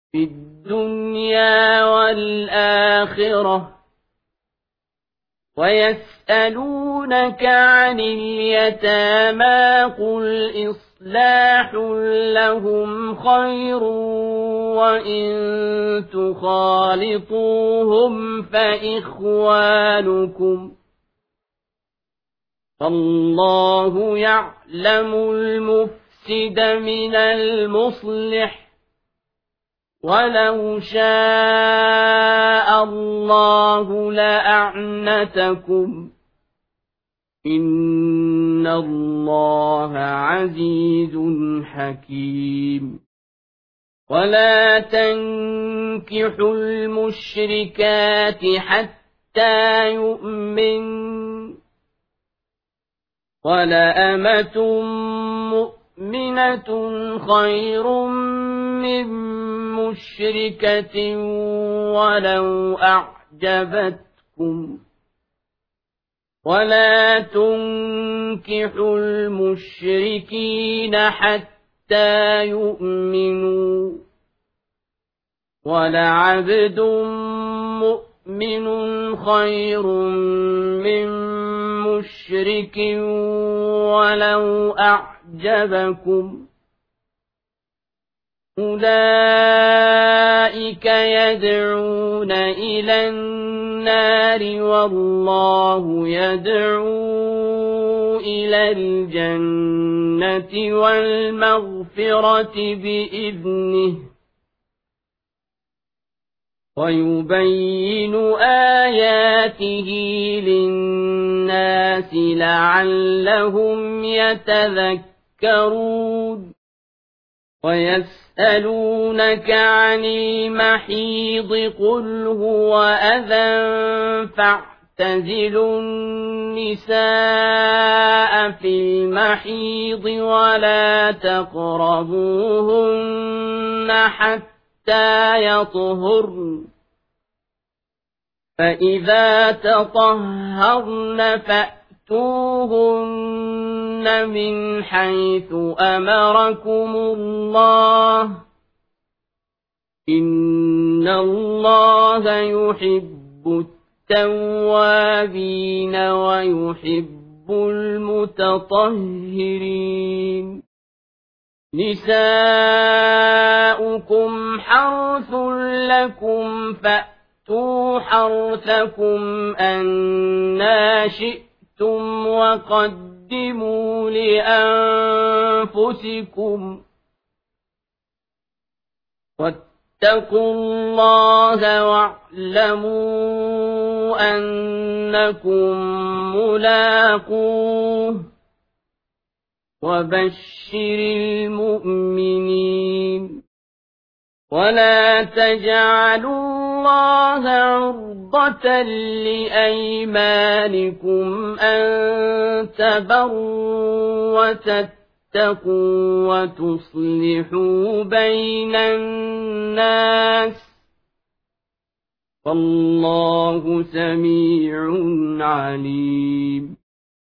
في الدنيا والآخرة. ويسألونك عن اليتامى قل إصلاح لهم خير وإن تخالطوهم فإخوانكم فالله يعلم المفسد من المصلح ولو شاء الله لأعنتكم إن الله عزيز حكيم. ولا تنكحوا المشركات حتى يؤمنوا ولأمة مؤمنة خير من مشركة ولو أعجبتكم. ولا تنكحوا المشركين حتى يؤمنوا ولعبد مؤمن خير من مشرك ولو أعجبكم. أولئك يدعون إلى النار والله يدعو إلى الجنة والمغفرة بإذنه ويبين آياته للناس لعلهم يتذكرون. ويسألونك عن المحيض قل هو أذى فاعتزلوا النساء في المحيض ولا تقربوهن حتى يطهرن فإذا تطهرن فأتوهن من حيث أمركم الله إن الله يحب التوابين ويحب المتطهرين. نساؤكم حرث لكم فأتوا حرثكم أنى شئتم وقدموا لأنفسكم واتقوا الله واعلموا أنكم ملاقوه وبشر المؤمنين. ولا تجعلوا الله عرضة لأيمانكم أن تبروا وتتقوا وتصلحوا بين الناس والله سميع عليم.